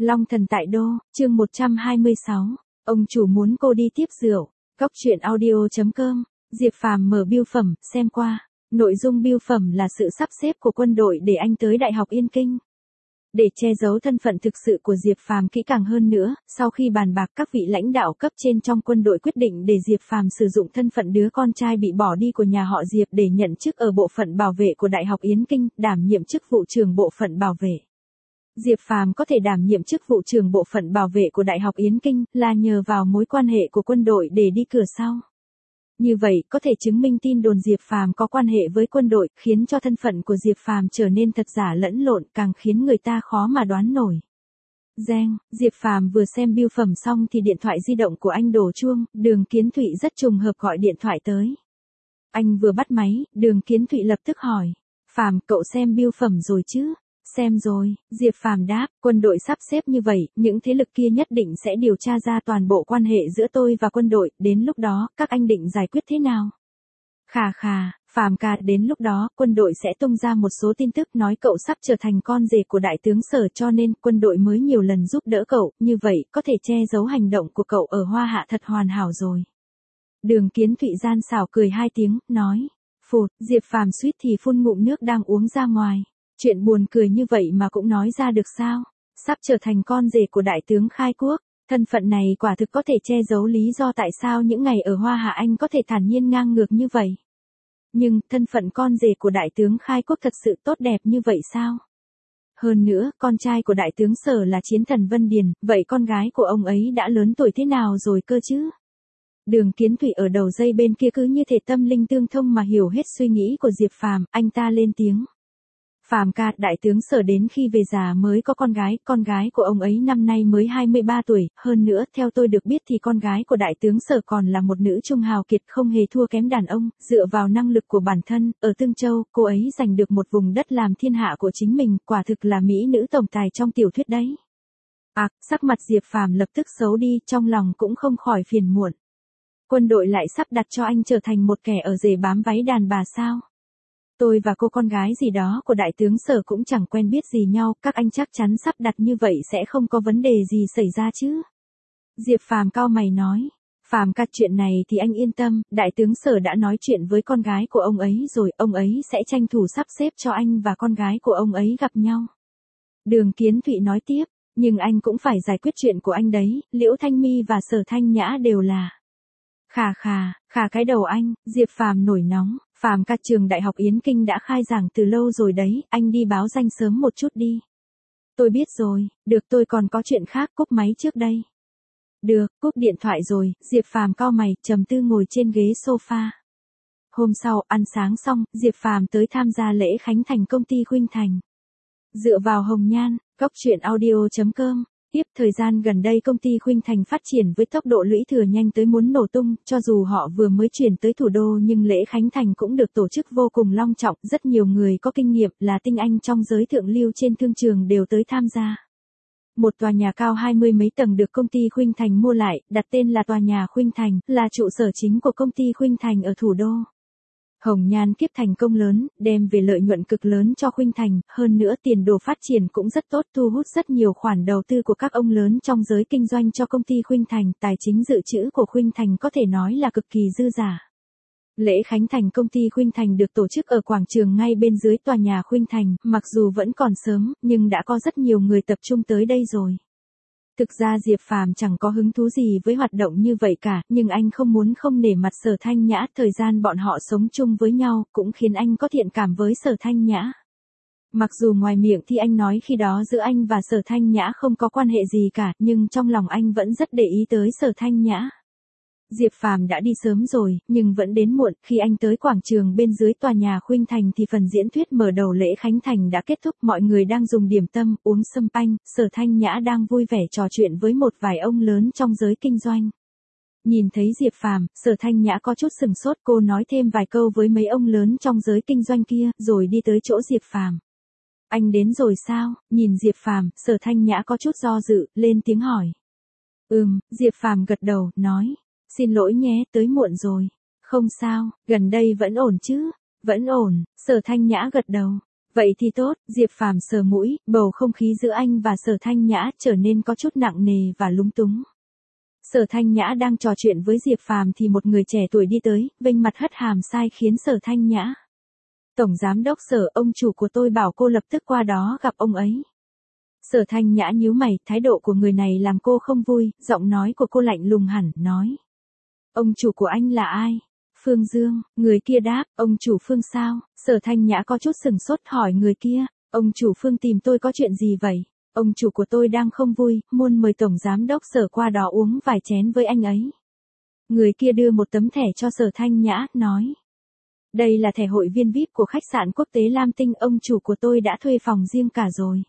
Long thần tại đô, chương 126. Ông chủ muốn cô đi tiếp rượu. Cóc truyện audio.com. Diệp Phàm mở bưu phẩm, xem qua. Nội dung bưu phẩm là sự sắp xếp của quân đội để anh tới Đại học Yên Kinh. Để che giấu thân phận thực sự của Diệp Phàm kỹ càng hơn nữa, sau khi bàn bạc các vị lãnh đạo cấp trên trong quân đội quyết định để Diệp Phàm sử dụng thân phận đứa con trai bị bỏ đi của nhà họ Diệp để nhận chức ở bộ phận bảo vệ của Đại học Yến Kinh, đảm nhiệm chức vụ trưởng bộ phận bảo vệ. Diệp Phàm có thể đảm nhiệm chức vụ trưởng bộ phận bảo vệ của Đại học Yến Kinh là nhờ vào mối quan hệ của quân đội để đi cửa sau. Như vậy, có thể chứng minh tin đồn Diệp Phàm có quan hệ với quân đội, khiến cho thân phận của Diệp Phàm trở nên thật giả lẫn lộn, càng khiến người ta khó mà đoán nổi. Reng, Diệp Phàm vừa xem bưu phẩm xong thì điện thoại di động của anh đổ chuông, Đường Kiến Thụy rất trùng hợp gọi điện thoại tới. Anh vừa bắt máy, Đường Kiến Thụy lập tức hỏi, Phàm, cậu xem bưu phẩm rồi chứ? Xem rồi, Diệp Phàm đáp, quân đội sắp xếp như vậy, những thế lực kia nhất định sẽ điều tra ra toàn bộ quan hệ giữa tôi và quân đội, đến lúc đó, các anh định giải quyết thế nào? Khà, Phàm ca, đến lúc đó, quân đội sẽ tung ra một số tin tức nói cậu sắp trở thành con rể của đại tướng Sở, cho nên quân đội mới nhiều lần giúp đỡ cậu, như vậy, có thể che giấu hành động của cậu ở Hoa Hạ thật hoàn hảo rồi. Đường Kiến Thụy gian xảo cười hai tiếng, nói, phụt, Diệp Phàm suýt thì phun ngụm nước đang uống ra ngoài. Chuyện buồn cười như vậy mà cũng nói ra được sao? Sắp trở thành con rể của đại tướng khai quốc, thân phận này quả thực có thể che giấu lý do tại sao những ngày ở Hoa Hạ anh có thể thản nhiên ngang ngược như vậy. Nhưng, thân phận con rể của đại tướng khai quốc thật sự tốt đẹp như vậy sao? Hơn nữa, con trai của đại tướng Sở là chiến thần Vân Điền, vậy con gái của ông ấy đã lớn tuổi thế nào rồi cơ chứ? Đường Kiến Thụy ở đầu dây bên kia cứ như thể tâm linh tương thông mà hiểu hết suy nghĩ của Diệp Phàm, anh ta lên tiếng. Phàm ca, đại tướng Sở đến khi về già mới có con gái của ông ấy năm nay mới 23 tuổi, hơn nữa, theo tôi được biết thì con gái của đại tướng Sở còn là một nữ trung hào kiệt không hề thua kém đàn ông, dựa vào năng lực của bản thân, ở Tương Châu, cô ấy giành được một vùng đất làm thiên hạ của chính mình, quả thực là mỹ nữ tổng tài trong tiểu thuyết đấy. Sắc mặt Diệp Phàm lập tức xấu đi, trong lòng cũng không khỏi phiền muộn. Quân đội lại sắp đặt cho anh trở thành một kẻ ở rể bám váy đàn bà sao? Tôi và cô con gái gì đó của đại tướng Sở cũng chẳng quen biết gì nhau, các anh chắc chắn sắp đặt như vậy sẽ không có vấn đề gì xảy ra chứ? Diệp Phàm cau mày nói, Phàm ca, chuyện này thì anh yên tâm, đại tướng Sở đã nói chuyện với con gái của ông ấy rồi, ông ấy sẽ tranh thủ sắp xếp cho anh và con gái của ông ấy gặp nhau. Đường Kiến Thụy nói tiếp, nhưng anh cũng phải giải quyết chuyện của anh đấy, Liễu Thanh My và Sở Thanh Nhã đều là. Khà cái đầu anh, Diệp Phàm nổi nóng, Phàm ca, trường Đại học Yến Kinh đã khai giảng từ lâu rồi đấy, anh đi báo danh sớm một chút đi. Tôi biết rồi, được, tôi còn có chuyện khác, cúp máy trước đây. Được, cúp điện thoại rồi, Diệp Phàm cau mày, trầm tư ngồi trên ghế sofa. Hôm sau, ăn sáng xong, Diệp Phàm tới tham gia lễ khánh thành công ty Khuynh Thành. Dựa vào Hồng Nhan, Cóc truyện audio.com. Tiếp thời gian gần đây công ty Khuynh Thành phát triển với tốc độ lũy thừa nhanh tới muốn nổ tung, cho dù họ vừa mới chuyển tới thủ đô nhưng lễ khánh thành cũng được tổ chức vô cùng long trọng, rất nhiều người có kinh nghiệm là tinh anh trong giới thượng lưu trên thương trường đều tới tham gia. Một tòa nhà cao 20 mấy tầng được công ty Khuynh Thành mua lại, đặt tên là tòa nhà Khuynh Thành, là trụ sở chính của công ty Khuynh Thành ở thủ đô. Hồng Nhan kiếp thành công lớn, đem về lợi nhuận cực lớn cho Khuynh Thành, hơn nữa tiền đồ phát triển cũng rất tốt, thu hút rất nhiều khoản đầu tư của các ông lớn trong giới kinh doanh cho công ty Khuynh Thành, tài chính dự trữ của Khuynh Thành có thể nói là cực kỳ dư giả. Lễ khánh thành công ty Khuynh Thành được tổ chức ở quảng trường ngay bên dưới tòa nhà Khuynh Thành, mặc dù vẫn còn sớm, nhưng đã có rất nhiều người tập trung tới đây rồi. Thực ra Diệp Phàm chẳng có hứng thú gì với hoạt động như vậy cả, nhưng anh không muốn không nể mặt Sở Thanh Nhã, thời gian bọn họ sống chung với nhau, cũng khiến anh có thiện cảm với Sở Thanh Nhã. Mặc dù ngoài miệng thì anh nói khi đó giữa anh và Sở Thanh Nhã không có quan hệ gì cả, nhưng trong lòng anh vẫn rất để ý tới Sở Thanh Nhã. Diệp Phàm đã đi sớm rồi, nhưng vẫn đến muộn, khi anh tới quảng trường bên dưới tòa nhà Khuynh Thành thì phần diễn thuyết mở đầu lễ khánh thành đã kết thúc, mọi người đang dùng điểm tâm, uống sâm panh, Sở Thanh Nhã đang vui vẻ trò chuyện với một vài ông lớn trong giới kinh doanh. Nhìn thấy Diệp Phàm, Sở Thanh Nhã có chút sừng sốt, cô nói thêm vài câu với mấy ông lớn trong giới kinh doanh kia, rồi đi tới chỗ Diệp Phàm. Anh đến rồi sao? Nhìn Diệp Phàm, Sở Thanh Nhã có chút do dự, lên tiếng hỏi. Diệp Phàm gật đầu, nói. Xin lỗi nhé, tới muộn rồi. Không sao, gần đây vẫn ổn chứ? Vẫn ổn, Sở Thanh Nhã gật đầu. Vậy thì tốt, Diệp Phàm sờ mũi, bầu không khí giữa anh và Sở Thanh Nhã trở nên có chút nặng nề và lúng túng. Sở Thanh Nhã đang trò chuyện với Diệp Phàm thì một người trẻ tuổi đi tới, vênh mặt hất hàm sai khiến Sở Thanh Nhã. Tổng giám đốc Sở, ông chủ của tôi bảo cô lập tức qua đó gặp ông ấy. Sở Thanh Nhã nhíu mày, thái độ của người này làm cô không vui, giọng nói của cô lạnh lùng hẳn, nói. Ông chủ của anh là ai? Phương Dương, người kia đáp, ông chủ Phương sao? Sở Thanh Nhã có chút sừng sốt hỏi người kia, ông chủ Phương tìm tôi có chuyện gì vậy? Ông chủ của tôi đang không vui, muốn mời tổng giám đốc Sở qua đó uống vài chén với anh ấy. Người kia đưa một tấm thẻ cho Sở Thanh Nhã, nói. Đây là thẻ hội viên VIP của khách sạn quốc tế Lam Tinh, ông chủ của tôi đã thuê phòng riêng cả rồi.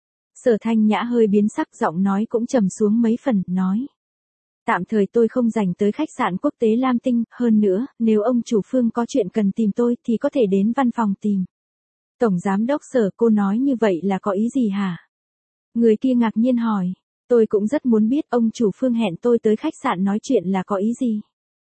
Sở Thanh Nhã hơi biến sắc, giọng nói cũng trầm xuống mấy phần, nói. Tạm thời tôi không dành tới khách sạn quốc tế Lam Tinh, hơn nữa, nếu ông chủ Phương có chuyện cần tìm tôi thì có thể đến văn phòng tìm. Tổng giám đốc Sở, cô nói như vậy là có ý gì hả? Người kia ngạc nhiên hỏi, tôi cũng rất muốn biết ông chủ Phương hẹn tôi tới khách sạn nói chuyện là có ý gì?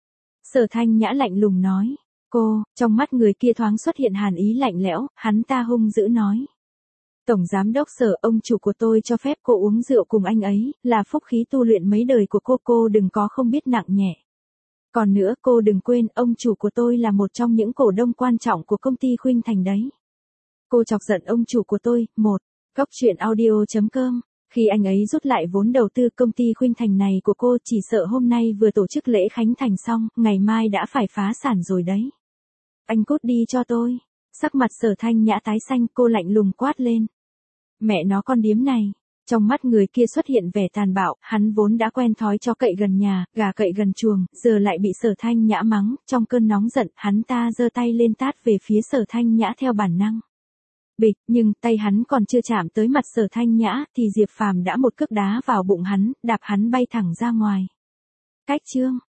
Sở Thanh Nhã lạnh lùng nói, cô, trong mắt người kia thoáng xuất hiện hàn ý lạnh lẽo, hắn ta hung dữ nói. Tổng giám đốc Sở, ông chủ của tôi cho phép cô uống rượu cùng anh ấy, là phúc khí tu luyện mấy đời của cô đừng có không biết nặng nhẹ. Còn nữa, cô đừng quên, ông chủ của tôi là một trong những cổ đông quan trọng của công ty Khuynh Thành đấy. Cô chọc giận ông chủ của tôi. Góc truyện audio.com. Khi anh ấy rút lại vốn đầu tư công ty Khuynh Thành này của cô, chỉ sợ hôm nay vừa tổ chức lễ khánh thành xong, ngày mai đã phải phá sản rồi đấy. Anh cút đi cho tôi. Sắc mặt Sở Thanh Nhã tái xanh, cô lạnh lùng quát lên. Mẹ nó con điếm này. Trong mắt người kia xuất hiện vẻ tàn bạo, hắn vốn đã quen thói chó cậy gần nhà, gà cậy gần chuồng, giờ lại bị Sở Thanh Nhã mắng, trong cơn nóng giận, hắn ta giơ tay lên tát về phía Sở Thanh Nhã theo bản năng. Bịch, nhưng tay hắn còn chưa chạm tới mặt Sở Thanh Nhã thì Diệp Phàm đã một cước đá vào bụng hắn, đạp hắn bay thẳng ra ngoài. Cách chương